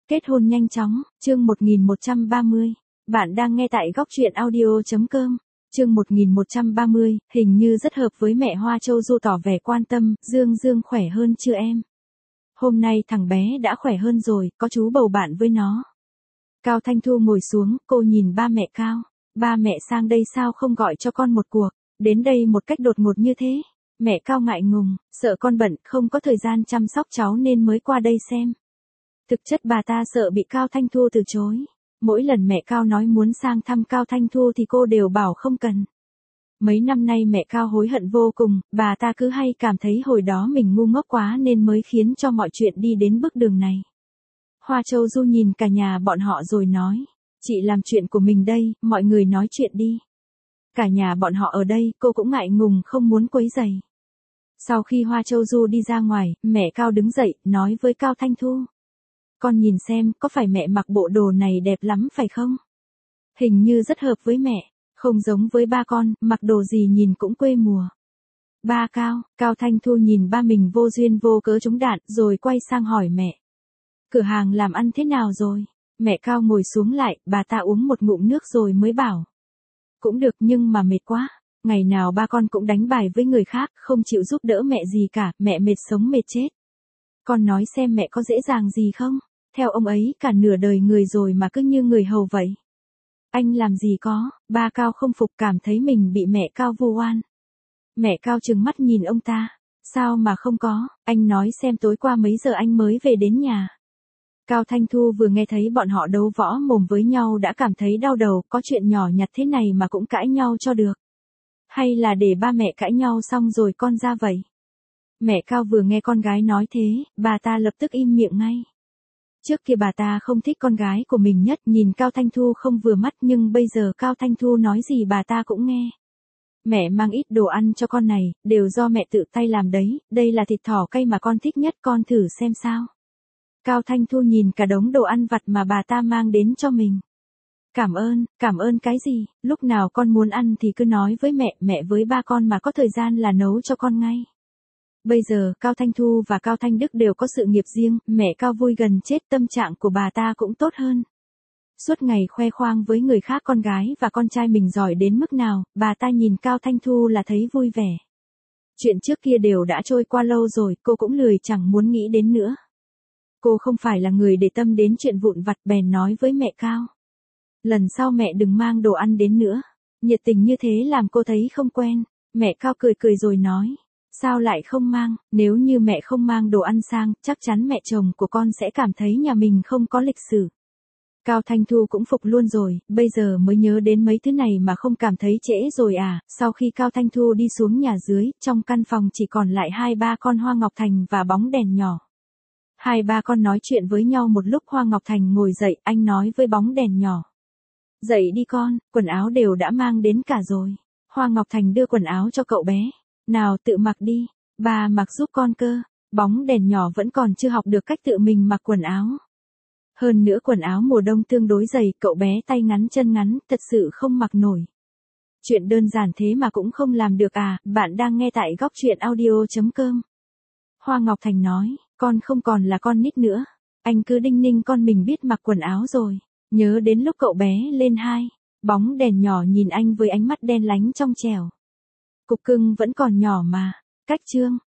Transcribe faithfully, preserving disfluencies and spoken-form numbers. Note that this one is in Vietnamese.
Kết hôn nhanh chóng, chương một nghìn một trăm ba mươi. Bạn đang nghe tại góc truyện audio.com. Chương một nghìn một trăm ba mươi, hình như rất hợp với mẹ Hoa Châu Du tỏ vẻ quan tâm, Dương Dương khỏe hơn chưa em? Hôm nay thằng bé đã khỏe hơn rồi, có chú bầu bạn với nó. Cao Thanh Thu ngồi xuống, cô nhìn ba mẹ Cao. Ba mẹ sang đây sao không gọi cho con một cuộc, đến đây một cách đột ngột như thế. Mẹ Cao ngại ngùng, sợ con bận, không có thời gian chăm sóc cháu nên mới qua đây xem. Thực chất bà ta sợ bị Cao Thanh Thu từ chối. Mỗi lần mẹ Cao nói muốn sang thăm Cao Thanh Thu thì cô đều bảo không cần. Mấy năm nay mẹ Cao hối hận vô cùng, bà ta cứ hay cảm thấy hồi đó mình ngu ngốc quá nên mới khiến cho mọi chuyện đi đến bước đường này. Hoa Châu Du nhìn cả nhà bọn họ rồi nói, chị làm chuyện của mình đây, mọi người nói chuyện đi. Cả nhà bọn họ ở đây, cô cũng ngại ngùng không muốn quấy rầy. Sau khi Hoa Châu Du đi ra ngoài, mẹ Cao đứng dậy, nói với Cao Thanh Thu. Con nhìn xem, có phải mẹ mặc bộ đồ này đẹp lắm phải không? Hình như rất hợp với mẹ, không giống với ba con, mặc đồ gì nhìn cũng quê mùa. Ba Cao, Cao Thanh Thu nhìn ba mình vô duyên vô cớ trúng đạn, rồi quay sang hỏi mẹ. Cửa hàng làm ăn thế nào rồi? Mẹ Cao ngồi xuống lại, bà ta uống một ngụm nước rồi mới bảo. Cũng được nhưng mà mệt quá, ngày nào ba con cũng đánh bài với người khác, không chịu giúp đỡ mẹ gì cả, mẹ mệt sống mệt chết. Con nói xem mẹ có dễ dàng gì không? Theo ông ấy cả nửa đời người rồi mà cứ như người hầu vậy. Anh làm gì có, ba Cao không phục cảm thấy mình bị mẹ Cao vu oan. Mẹ Cao trừng mắt nhìn ông ta. Sao mà không có, anh nói xem tối qua mấy giờ anh mới về đến nhà. Cao Thanh Thu vừa nghe thấy bọn họ đấu võ mồm với nhau đã cảm thấy đau đầu, có chuyện nhỏ nhặt thế này mà cũng cãi nhau cho được. Hay là để ba mẹ cãi nhau xong rồi con ra vậy? Mẹ Cao vừa nghe con gái nói thế, bà ta lập tức im miệng ngay. Trước kia bà ta không thích con gái của mình nhất, nhìn Cao Thanh Thu không vừa mắt nhưng bây giờ Cao Thanh Thu nói gì bà ta cũng nghe. Mẹ mang ít đồ ăn cho con này, đều do mẹ tự tay làm đấy, đây là thịt thỏ cay mà con thích nhất, con thử xem sao. Cao Thanh Thu nhìn cả đống đồ ăn vặt mà bà ta mang đến cho mình. Cảm ơn, cảm ơn cái gì, lúc nào con muốn ăn thì cứ nói với mẹ, mẹ với ba con mà có thời gian là nấu cho con ngay. Bây giờ, Cao Thanh Thu và Cao Thanh Đức đều có sự nghiệp riêng, mẹ Cao vui gần chết, tâm trạng của bà ta cũng tốt hơn. Suốt ngày khoe khoang với người khác con gái và con trai mình giỏi đến mức nào, bà ta nhìn Cao Thanh Thu là thấy vui vẻ. Chuyện trước kia đều đã trôi qua lâu rồi, cô cũng lười chẳng muốn nghĩ đến nữa. Cô không phải là người để tâm đến chuyện vụn vặt, bèn nói với mẹ Cao. Lần sau mẹ đừng mang đồ ăn đến nữa. Nhiệt tình như thế làm cô thấy không quen. Mẹ Cao cười cười rồi nói. Sao lại không mang, nếu như mẹ không mang đồ ăn sang, chắc chắn mẹ chồng của con sẽ cảm thấy nhà mình không có lịch sử. Cao Thanh Thu cũng phục luôn rồi, bây giờ mới nhớ đến mấy thứ này mà không cảm thấy trễ rồi à. Sau khi Cao Thanh Thu đi xuống nhà dưới, trong căn phòng chỉ còn lại hai ba con Hoa Ngọc Thành và bóng đèn nhỏ. Hai ba con nói chuyện với nhau một lúc, Hoa Ngọc Thành ngồi dậy, anh nói với bóng đèn nhỏ. Dậy đi con, quần áo đều đã mang đến cả rồi. Hoa Ngọc Thành đưa quần áo cho cậu bé. Nào tự mặc đi, bà mặc giúp con cơ. Bóng đèn nhỏ vẫn còn chưa học được cách tự mình mặc quần áo. Hơn nữa quần áo mùa đông tương đối dày, cậu bé tay ngắn chân ngắn, thật sự không mặc nổi. Chuyện đơn giản thế mà cũng không làm được à, bạn đang nghe tại góc truyện audio.com. Hoa Ngọc Thành nói, con không còn là con nít nữa. Anh cứ đinh ninh con mình biết mặc quần áo rồi. Nhớ đến lúc cậu bé lên hai. Bóng đèn nhỏ nhìn anh với ánh mắt đen lánh trong trẻo. Cục cưng vẫn còn nhỏ mà. Cách chương.